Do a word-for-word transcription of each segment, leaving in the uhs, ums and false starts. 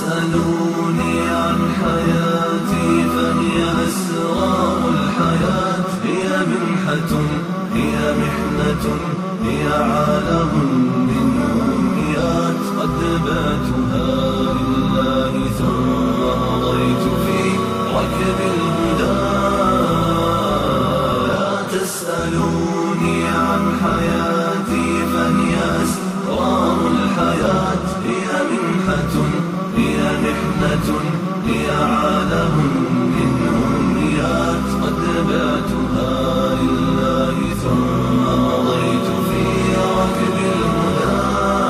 تسألوني عن حياتي فهي أسرار الحياة، هي منحة هي محنة هي عالم من أمنيات، قد باتها لله ثم مضيت في ركب الهدى. لا تسألوني عن حياتي فهي أسرار الحياة، هي منحة هي محنة هي عالم من أمنيات، قد باتها لله ثم مضيت في ركب الهدى.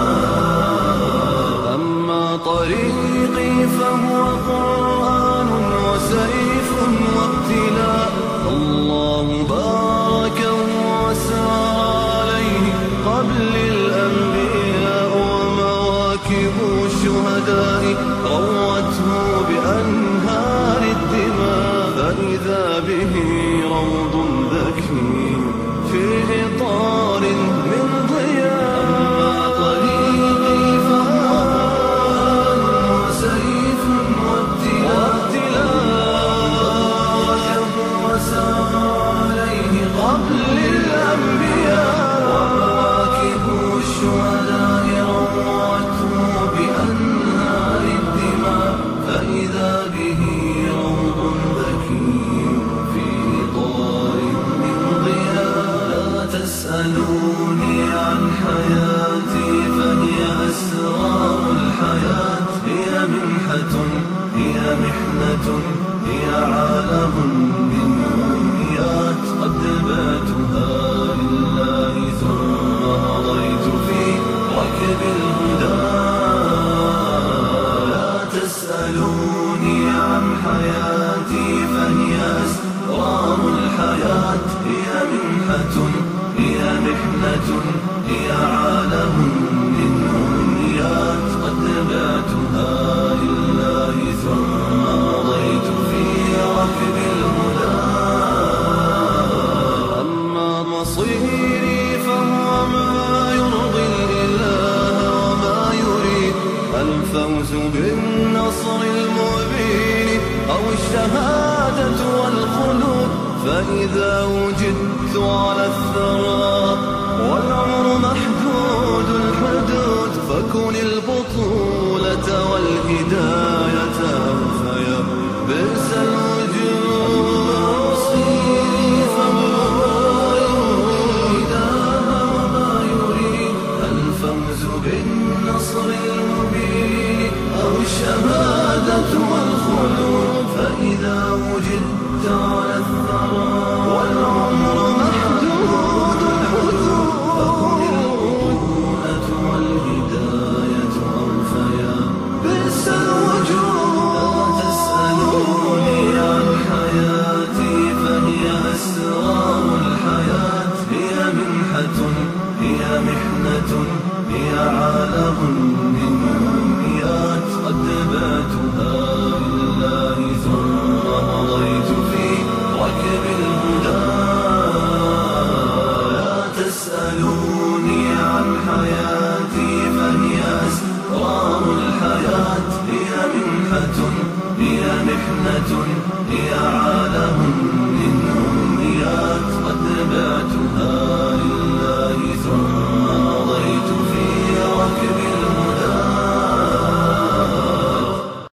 أما طريقي فهو قرآن وسيف وابتلاء، الله بارك وسار عليه قبل الأنبياء، ومواكب الشهداء روته بأنهار الدماء، فإذا به روض ذكي في إطار من ضياء. أما طريقي فهو قرآن وسيف وابتلاء، وسار عليه قبل الأنبياء، ومواكب الشهداء روته بأنهار الدماء، فإذا به روض ذكي في إطار من ضياء. لا تسألوني عن حياتي فهي أسرار الحياة، هي منحة هي محنة هي عالم من أمنيات، قد باتها لله ثم مضيت في ركب الهدى. لا تسألوني عن حياتي فهي أسرار الحياة، هي منحة هي محنة هي عالم من أمنيات، قد باتها لله ثم مضيت في ركب الهدى. أما مصيري فهو ما يرضي الإله وما يريد، الفوز بالنصر المبين أو الشهادة والخلود، فإذا وجدت على الثرى والعمر محدود الحدود، فكن البطولة والهداية فيا بئس الوجود. مصيري فهو الإله وما يريد، الفوز بالنصر المبين أو الشهادة والخلود، فإذا وجدت على الثرى والعمر محدود الحدود، فكن البطولة والهداية أوفيا بئس الوجود. لا تسألوني عن حياتي فهي أسرار الحياة، هي منحة هي محنة هي عالم من أمنيات، قد باتها لله ثم مضيت في ركب الهدى. لا تسألوني عن حياتي